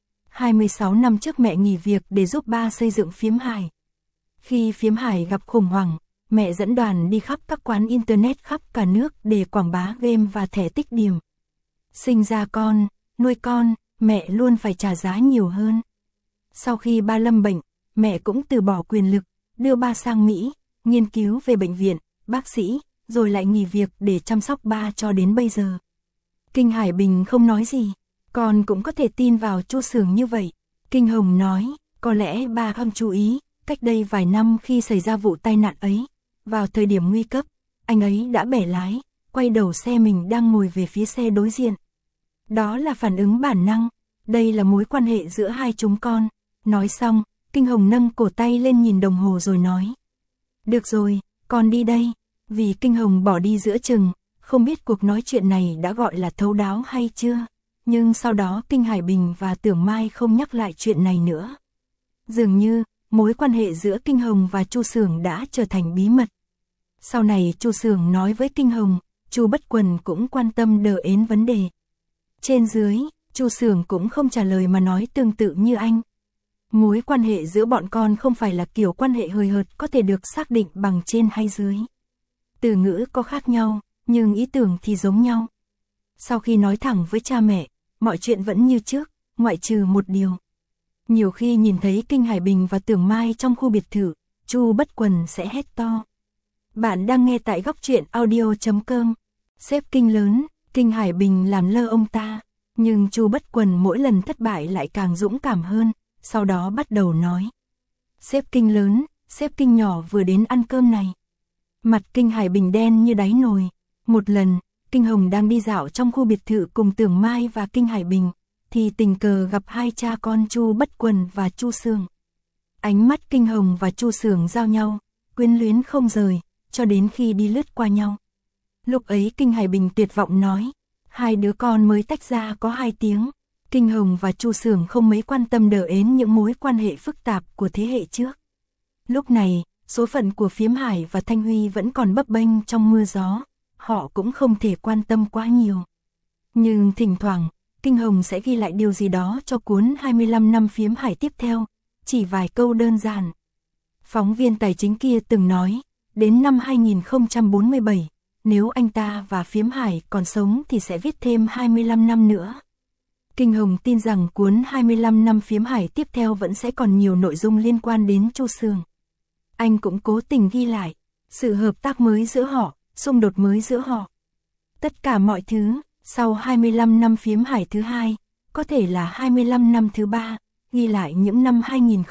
26 năm trước mẹ nghỉ việc để giúp ba xây dựng Phiếm Hải. Khi Phiếm Hải gặp khủng hoảng, mẹ dẫn đoàn đi khắp các quán internet khắp cả nước để quảng bá game và thẻ tích điểm. Sinh ra con, nuôi con, mẹ luôn phải trả giá nhiều hơn. Sau khi ba lâm bệnh, mẹ cũng từ bỏ quyền lực, đưa ba sang Mỹ, nghiên cứu về bệnh viện, bác sĩ, rồi lại nghỉ việc để chăm sóc ba cho đến bây giờ. Kinh Hải Bình không nói gì, con cũng có thể tin vào Chu Xưởng như vậy. Kinh Hồng nói, có lẽ ba không chú ý, Cách đây vài năm khi xảy ra vụ tai nạn ấy, vào thời điểm nguy cấp, anh ấy đã bẻ lái, quay đầu xe mình đang ngồi về phía xe đối diện. Đó là phản ứng bản năng, đây là mối quan hệ giữa hai chúng con. Nói xong, Kinh Hồng nâng cổ tay lên nhìn đồng hồ rồi nói. Được rồi, con đi đây. Vì Kinh Hồng bỏ đi giữa chừng, không biết cuộc nói chuyện này đã gọi là thấu đáo hay chưa. Nhưng sau đó Kinh Hải Bình và Tưởng Mai không nhắc lại chuyện này nữa. Dường như, mối quan hệ giữa Kinh Hồng và Chu Xưởng đã trở thành bí mật. Sau này Chu Xưởng nói với Kinh Hồng, Chu Bất Quần cũng quan tâm đờ ến vấn đề. Trên dưới, Chu Xưởng cũng không trả lời mà nói tương tự như anh. Mối quan hệ giữa bọn con không phải là kiểu quan hệ hời hợt có thể được xác định bằng trên hay dưới. Từ ngữ có khác nhau, nhưng ý tưởng thì giống nhau. Sau khi nói thẳng với cha mẹ, mọi chuyện vẫn như trước, ngoại trừ một điều. Nhiều khi nhìn thấy Kinh Hải Bình và Tưởng Mai trong khu biệt thự, Chu Bất Quần sẽ hét to. Bạn đang nghe tại Góc Truyện Audio.com. Sếp Kinh lớn, Kinh Hải Bình làm lơ ông ta, nhưng Chu Bất Quần mỗi lần thất bại lại càng dũng cảm hơn, sau đó bắt đầu nói. Sếp Kinh lớn, sếp Kinh nhỏ vừa đến ăn cơm này. Mặt Kinh Hải Bình đen như đáy nồi. Một lần, Kinh Hồng đang đi dạo trong khu biệt thự cùng Tưởng Mai và Kinh Hải Bình, thì tình cờ gặp hai cha con Chu Bất Quần và Chu Xưởng. Ánh mắt Kinh Hồng và Chu Xưởng giao nhau, quyến luyến không rời, cho đến khi đi lướt qua nhau. Lúc ấy Kinh Hải Bình tuyệt vọng nói, hai đứa con mới tách ra có 2 tiếng. Kinh Hồng và Chu Xưởng không mấy quan tâm đờ ến những mối quan hệ phức tạp của thế hệ trước. Lúc này, số phận của Phiếm Hải và Thanh Huy vẫn còn bấp bênh trong mưa gió, họ cũng không thể quan tâm quá nhiều. Nhưng thỉnh thoảng, Kinh Hồng sẽ ghi lại điều gì đó cho cuốn 25 năm Phiếm Hải tiếp theo, chỉ vài câu đơn giản. Phóng viên tài chính kia từng nói, đến năm 2047, nếu anh ta và Phiếm Hải còn sống thì sẽ viết thêm 25 năm nữa. Kinh Hồng tin rằng cuốn 25 năm Phiếm Hải tiếp theo vẫn sẽ còn nhiều nội dung liên quan đến Chu Xưởng. Anh cũng cố tình ghi lại, sự hợp tác mới giữa họ, xung đột mới giữa họ. Tất cả mọi thứ, sau 25 năm Phiếm Hải thứ 2, có thể là 25 năm thứ 3, ghi lại những năm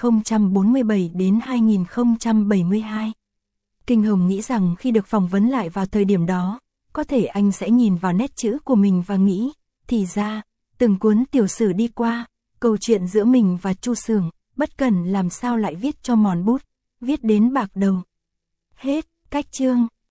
2047 đến 2072. Kinh Hồng nghĩ rằng khi được phỏng vấn lại vào thời điểm đó, có thể anh sẽ nhìn vào nét chữ của mình và nghĩ, thì ra, từng cuốn tiểu sử đi qua, câu chuyện giữa mình và Chu Xưởng, bất cẩn làm sao lại viết cho mòn bút, viết đến bạc đầu. Hết, cách chương.